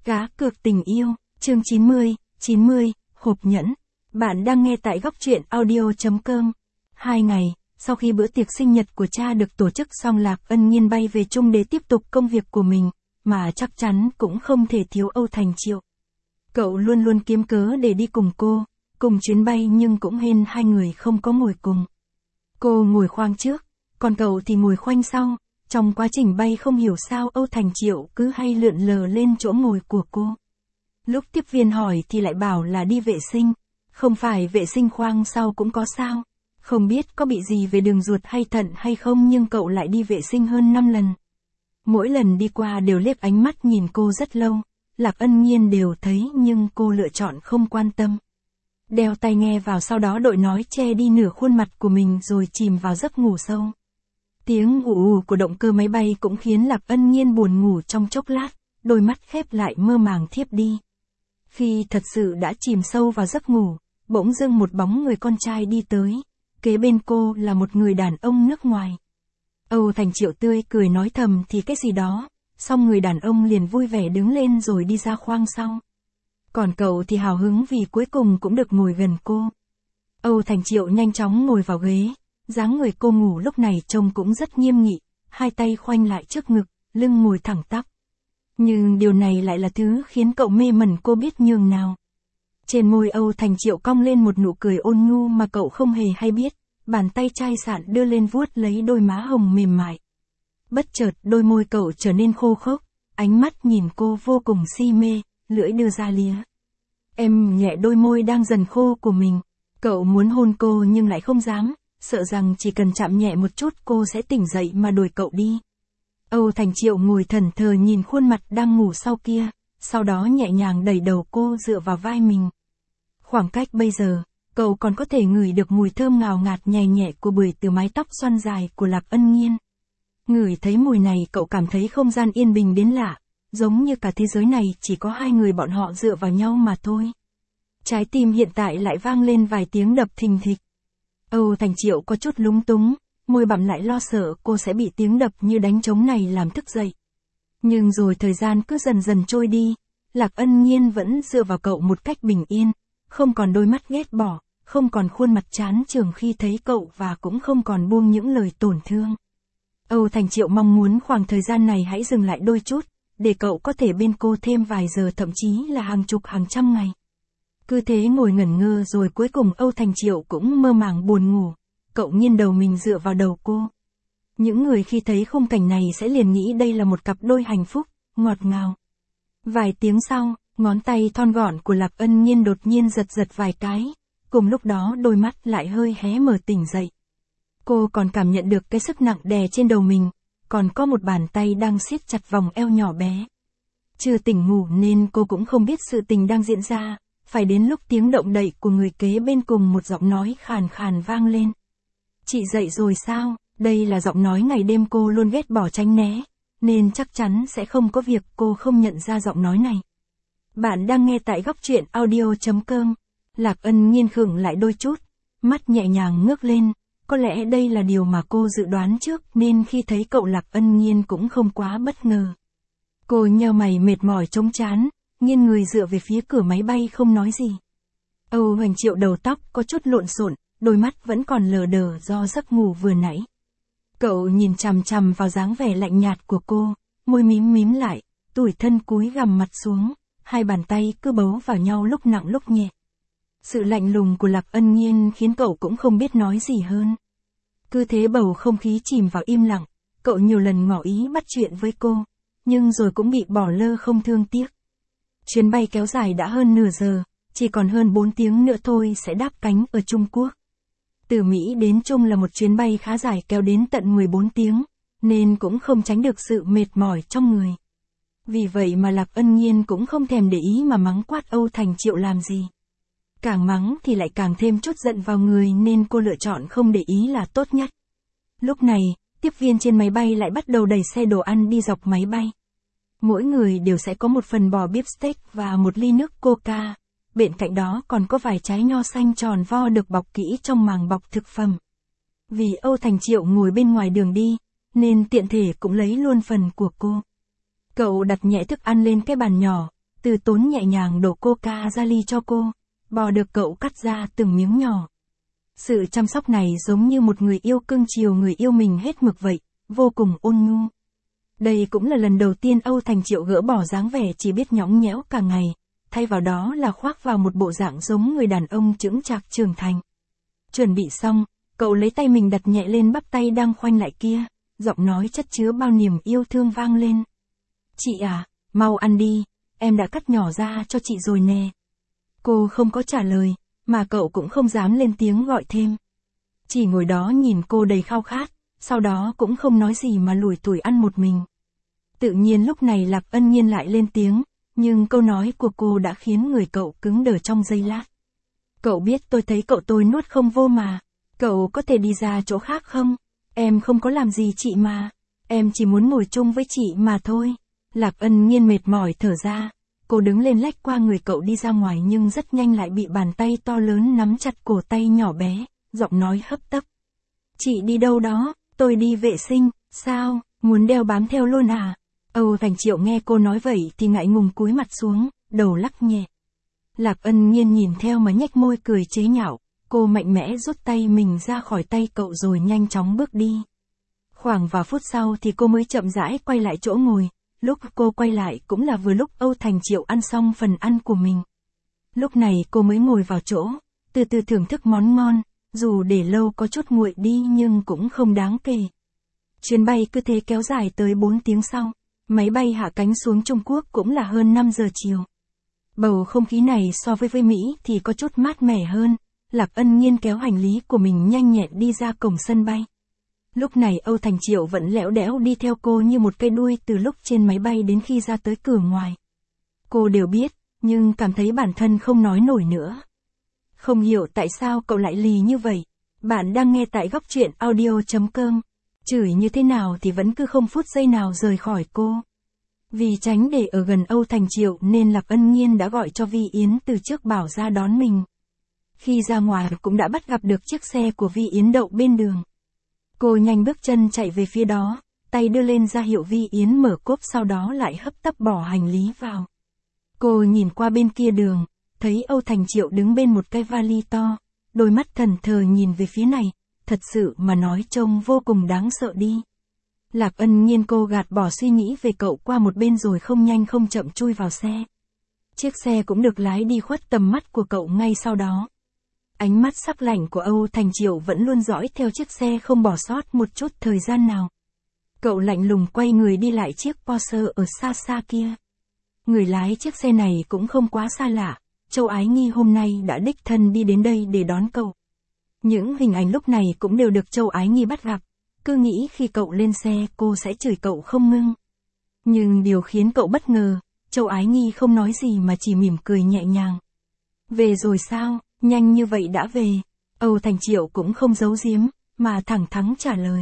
Cá cược tình yêu, chương 90, hộp nhẫn. Bạn đang nghe tại góc truyện audio.com. 2 ngày, sau khi bữa tiệc sinh nhật của cha được tổ chức xong, Lạc Ân Nhiên bay về Trung để tiếp tục công việc của mình, mà chắc chắn cũng không thể thiếu Âu Thành Triệu. Cậu luôn luôn kiếm cớ để đi cùng cô, cùng chuyến bay, nhưng cũng hên hai người không có ngồi cùng. Cô ngồi khoang trước, còn cậu thì ngồi khoanh sau. Trong quá trình bay không hiểu sao Âu Thành Triệu cứ hay lượn lờ lên chỗ ngồi của cô. Lúc tiếp viên hỏi thì lại bảo là đi vệ sinh. Không phải vệ sinh khoang sau cũng có sao. Không biết có bị gì về đường ruột hay thận hay không, nhưng cậu lại đi vệ sinh hơn 5 lần. Mỗi lần đi qua đều liếc ánh mắt nhìn cô rất lâu. Lạc Ân Nhiên đều thấy nhưng cô lựa chọn không quan tâm. Đeo tai nghe vào, sau đó đội nói che đi nửa khuôn mặt của mình rồi chìm vào giấc ngủ sâu. Tiếng ù ù của động cơ máy bay cũng khiến Lạc Ân Nhiên buồn ngủ trong chốc lát, đôi mắt khép lại mơ màng thiếp đi. Khi thật sự đã chìm sâu vào giấc ngủ, bỗng dưng một bóng người con trai đi tới, kế bên cô là một người đàn ông nước ngoài. Âu Thành Triệu tươi cười nói thầm thì cái gì đó, xong người đàn ông liền vui vẻ đứng lên rồi đi ra khoang sau. Còn cậu thì hào hứng vì cuối cùng cũng được ngồi gần cô. Âu Thành Triệu nhanh chóng ngồi vào ghế. Dáng người cô ngủ lúc này trông cũng rất nghiêm nghị, hai tay khoanh lại trước ngực, lưng ngồi thẳng tắp. Nhưng điều này lại là thứ khiến cậu mê mẩn cô biết nhường nào. Trên môi Âu Thành Triệu cong lên một nụ cười ôn nhu mà cậu không hề hay biết, bàn tay chai sạn đưa lên vuốt lấy đôi má hồng mềm mại. Bất chợt đôi môi cậu trở nên khô khốc, ánh mắt nhìn cô vô cùng si mê, lưỡi đưa ra lía. Em nhẹ đôi môi đang dần khô của mình, cậu muốn hôn cô nhưng lại không dám. Sợ rằng chỉ cần chạm nhẹ một chút cô sẽ tỉnh dậy mà đuổi cậu đi. Âu Thành Triệu ngồi thẫn thờ nhìn khuôn mặt đang ngủ sau kia, sau đó nhẹ nhàng đẩy đầu cô dựa vào vai mình. Khoảng cách bây giờ, cậu còn có thể ngửi được mùi thơm ngào ngạt nhẹ nhẹ của bưởi từ mái tóc xoăn dài của Lạc Ân Nhiên. Ngửi thấy mùi này cậu cảm thấy không gian yên bình đến lạ, giống như cả thế giới này chỉ có hai người bọn họ dựa vào nhau mà thôi. Trái tim hiện tại lại vang lên vài tiếng đập thình thịch. Âu Thành Triệu có chút lúng túng, môi bặm lại lo sợ cô sẽ bị tiếng đập như đánh trống này làm thức dậy. Nhưng rồi thời gian cứ dần dần trôi đi, Lạc Ân Nhiên vẫn dựa vào cậu một cách bình yên, không còn đôi mắt ghét bỏ, không còn khuôn mặt chán chường khi thấy cậu và cũng không còn buông những lời tổn thương. Âu Thành Triệu mong muốn khoảng thời gian này hãy dừng lại đôi chút, để cậu có thể bên cô thêm vài giờ, thậm chí là hàng chục hàng trăm ngày. Cứ thế ngồi ngẩn ngơ rồi cuối cùng Âu Thành Triệu cũng mơ màng buồn ngủ, cậu nghiêng đầu mình dựa vào đầu cô. Những người khi thấy khung cảnh này sẽ liền nghĩ đây là một cặp đôi hạnh phúc, ngọt ngào. Vài tiếng sau, ngón tay thon gọn của Lạc Ân Nhiên đột nhiên giật giật vài cái, cùng lúc đó đôi mắt lại hơi hé mở tỉnh dậy. Cô còn cảm nhận được cái sức nặng đè trên đầu mình, còn có một bàn tay đang siết chặt vòng eo nhỏ bé. Chưa tỉnh ngủ nên cô cũng không biết sự tình đang diễn ra. Phải đến lúc tiếng động đậy của người kế bên cùng một giọng nói khàn khàn vang lên. Chị dậy rồi sao? Đây là giọng nói ngày đêm cô luôn ghét bỏ tránh né, nên chắc chắn sẽ không có việc cô không nhận ra giọng nói này. Bạn đang nghe tại góc truyện audio.com. Lạc Ân Nhiên khựng lại đôi chút, mắt nhẹ nhàng ngước lên, có lẽ đây là điều mà cô dự đoán trước nên khi thấy cậu Lạc Ân Nhiên cũng không quá bất ngờ. Cô nheo mày mệt mỏi trống trán, nghiêng người dựa về phía cửa máy bay không nói gì. Âu Thành Triệu đầu tóc có chút lộn xộn, đôi mắt vẫn còn lờ đờ do giấc ngủ vừa nãy. Cậu nhìn chằm chằm vào dáng vẻ lạnh nhạt của cô, môi mím mím lại, tủi thân cúi gằm mặt xuống, hai bàn tay cứ bấu vào nhau lúc nặng lúc nhẹ. Sự lạnh lùng của Lạc Ân Nhiên khiến cậu cũng không biết nói gì hơn. Cứ thế bầu không khí chìm vào im lặng, cậu nhiều lần ngỏ ý bắt chuyện với cô, nhưng rồi cũng bị bỏ lơ không thương tiếc. Chuyến bay kéo dài đã hơn nửa giờ, chỉ còn hơn 4 tiếng nữa thôi sẽ đáp cánh ở Trung Quốc. Từ Mỹ đến Trung là một chuyến bay khá dài kéo đến tận 14 tiếng, nên cũng không tránh được sự mệt mỏi trong người. Vì vậy mà Lạc Ân Nhiên cũng không thèm để ý mà mắng quát Âu Thành Triệu làm gì. Càng mắng thì lại càng thêm chút giận vào người nên cô lựa chọn không để ý là tốt nhất. Lúc này, tiếp viên trên máy bay lại bắt đầu đẩy xe đồ ăn đi dọc máy bay. Mỗi người đều sẽ có một phần bò beef steak và một ly nước coca, bên cạnh đó còn có vài trái nho xanh tròn vo được bọc kỹ trong màng bọc thực phẩm. Vì Âu Thành Triệu ngồi bên ngoài đường đi, nên tiện thể cũng lấy luôn phần của cô. Cậu đặt nhẹ thức ăn lên cái bàn nhỏ, từ tốn nhẹ nhàng đổ coca ra ly cho cô, bò được cậu cắt ra từng miếng nhỏ. Sự chăm sóc này giống như một người yêu cưng chiều người yêu mình hết mực vậy, vô cùng ôn nhu. Đây cũng là lần đầu tiên Âu Thành Triệu gỡ bỏ dáng vẻ chỉ biết nhõng nhẽo cả ngày, thay vào đó là khoác vào một bộ dạng giống người đàn ông chững chạc trưởng thành. Chuẩn bị xong, cậu lấy tay mình đặt nhẹ lên bắp tay đang khoanh lại kia, giọng nói chất chứa bao niềm yêu thương vang lên. Chị à, mau ăn đi, em đã cắt nhỏ ra cho chị rồi nè. Cô không có trả lời, mà cậu cũng không dám lên tiếng gọi thêm. Chỉ ngồi đó nhìn cô đầy khao khát, sau đó cũng không nói gì mà lủi thủi ăn một mình. Tự nhiên lúc này Lạc Ân Nhiên lại lên tiếng, nhưng câu nói của cô đã khiến người cậu cứng đờ trong giây lát. Cậu biết tôi thấy cậu tôi nuốt không vô mà, cậu có thể đi ra chỗ khác không? Em không có làm gì chị mà, em chỉ muốn ngồi chung với chị mà thôi. Lạc Ân Nhiên mệt mỏi thở ra, cô đứng lên lách qua người cậu đi ra ngoài nhưng rất nhanh lại bị bàn tay to lớn nắm chặt cổ tay nhỏ bé, giọng nói hấp tấp. Chị đi đâu đó? Tôi đi vệ sinh. Sao, muốn đeo bám theo luôn à? Âu Thành Triệu nghe cô nói vậy thì ngại ngùng cúi mặt xuống, đầu lắc nhẹ. Lạc Ân Nhiên nhìn theo mà nhếch môi cười chế nhạo, cô mạnh mẽ rút tay mình ra khỏi tay cậu rồi nhanh chóng bước đi. Khoảng vài phút sau thì cô mới chậm rãi quay lại chỗ ngồi, lúc cô quay lại cũng là vừa lúc Âu Thành Triệu ăn xong phần ăn của mình. Lúc này cô mới ngồi vào chỗ, từ từ thưởng thức món ngon, dù để lâu có chút nguội đi nhưng cũng không đáng kể. Chuyến bay cứ thế kéo dài tới 4 tiếng sau, máy bay hạ cánh xuống Trung Quốc cũng là hơn 5 giờ chiều. Bầu không khí này so với Mỹ thì có chút mát mẻ hơn, Lạc Ân Nhiên kéo hành lý của mình nhanh nhẹn đi ra cổng sân bay. Lúc này Âu Thành Triệu vẫn lẽo đẽo đi theo cô như một cây đuôi từ lúc trên máy bay đến khi ra tới cửa ngoài. Cô đều biết, nhưng cảm thấy bản thân không nói nổi nữa. Không hiểu tại sao cậu lại lì như vậy. Bạn đang nghe tại Góc Truyện Audio.com. Chửi như thế nào thì vẫn cứ không phút giây nào rời khỏi cô. Vì tránh để ở gần Âu Thành Triệu nên Lạc Ân Nhiên đã gọi cho Vi Yến từ trước bảo ra đón mình. Khi ra ngoài cũng đã bắt gặp được chiếc xe của Vi Yến đậu bên đường. Cô nhanh bước chân chạy về phía đó, tay đưa lên ra hiệu Vi Yến mở cốp sau đó lại hấp tấp bỏ hành lý vào. Cô nhìn qua bên kia đường, thấy Âu Thành Triệu đứng bên một cái vali to, đôi mắt thần thờ nhìn về phía này, thật sự mà nói trông vô cùng đáng sợ đi. Lạc Ân Nhiên cô gạt bỏ suy nghĩ về cậu qua một bên rồi không nhanh không chậm chui vào xe. Chiếc xe cũng được lái đi khuất tầm mắt của cậu ngay sau đó. Ánh mắt sắc lạnh của Âu Thành Triệu vẫn luôn dõi theo chiếc xe không bỏ sót một chút thời gian nào. Cậu lạnh lùng quay người đi lại chiếc Porsche ở xa xa kia. Người lái chiếc xe này cũng không quá xa lạ, Châu Ái Nghi hôm nay đã đích thân đi đến đây để đón cậu. Những hình ảnh lúc này cũng đều được Châu Ái Nghi bắt gặp, cứ nghĩ khi cậu lên xe cô sẽ chửi cậu không ngưng. Nhưng điều khiến cậu bất ngờ, Châu Ái Nghi không nói gì mà chỉ mỉm cười nhẹ nhàng. Về rồi sao, nhanh như vậy đã về? Âu Thành Triệu cũng không giấu giếm, mà thẳng thắn trả lời.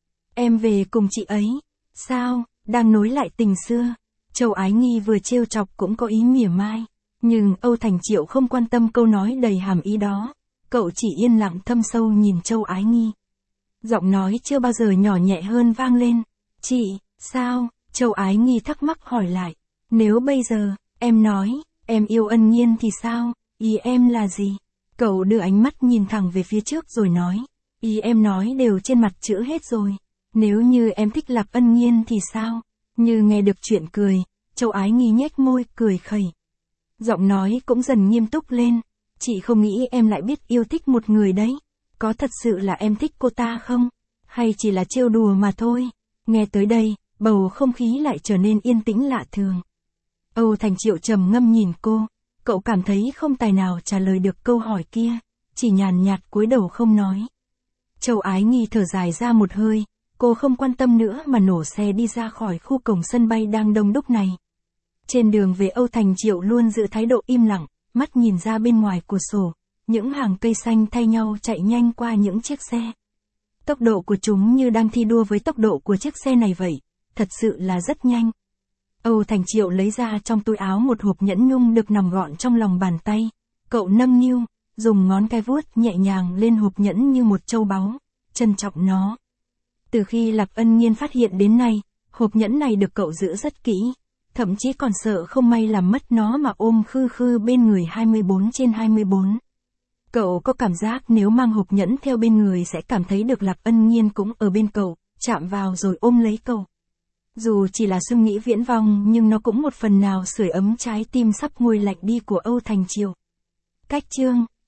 Em về cùng chị ấy. Sao, đang nối lại tình xưa? Châu Ái Nghi vừa trêu chọc cũng có ý mỉa mai. Nhưng Âu Thành Triệu không quan tâm câu nói đầy hàm ý đó. Cậu chỉ yên lặng thâm sâu nhìn Châu Ái Nghi. Giọng nói chưa bao giờ nhỏ nhẹ hơn vang lên. Chị, sao? Châu Ái Nghi thắc mắc hỏi lại. Nếu bây giờ, em nói, em yêu Ân Nhiên thì sao? Ý em là gì? Cậu đưa ánh mắt nhìn thẳng về phía trước rồi nói. Ý em nói đều trên mặt chữ hết rồi. Nếu như em thích Lạc Ân Nhiên thì sao? Như nghe được chuyện cười, Châu Ái Nghi nhếch môi cười khẩy. Giọng nói cũng dần nghiêm túc lên. Chị không nghĩ em lại biết yêu thích một người đấy. Có thật sự là em thích cô ta không? Hay chỉ là trêu đùa mà thôi? Nghe tới đây, bầu không khí lại trở nên yên tĩnh lạ thường. Âu Thành Triệu trầm ngâm nhìn cô. Cậu cảm thấy không tài nào trả lời được câu hỏi kia, chỉ nhàn nhạt cúi đầu không nói. Châu Ái Nghi thở dài ra một hơi, cô không quan tâm nữa mà nổ xe đi ra khỏi khu cổng sân bay đang đông đúc này. Trên đường về Âu Thành Triệu luôn giữ thái độ im lặng, mắt nhìn ra bên ngoài cửa sổ, những hàng cây xanh thay nhau chạy nhanh qua những chiếc xe. Tốc độ của chúng như đang thi đua với tốc độ của chiếc xe này vậy, thật sự là rất nhanh. Âu Thành Triệu lấy ra trong túi áo một hộp nhẫn nhung được nằm gọn trong lòng bàn tay. Cậu nâng niu, dùng ngón cái vuốt nhẹ nhàng lên hộp nhẫn như một châu báu, trân trọng nó. Từ khi Lạc Ân Nhiên phát hiện đến nay, hộp nhẫn này được cậu giữ rất kỹ. thậm chí còn sợ không may làm mất nó mà ôm khư khư bên người 24/24. Cậu có cảm giác nếu mang hộp nhẫn theo bên người sẽ cảm thấy được Lạc Ân Nhiên cũng ở bên cậu, chạm vào rồi ôm lấy cậu. Dù chỉ là suy nghĩ viễn vông nhưng nó cũng một phần nào sưởi ấm trái tim sắp nguôi lạnh đi của Âu Thành Triều. Cách chương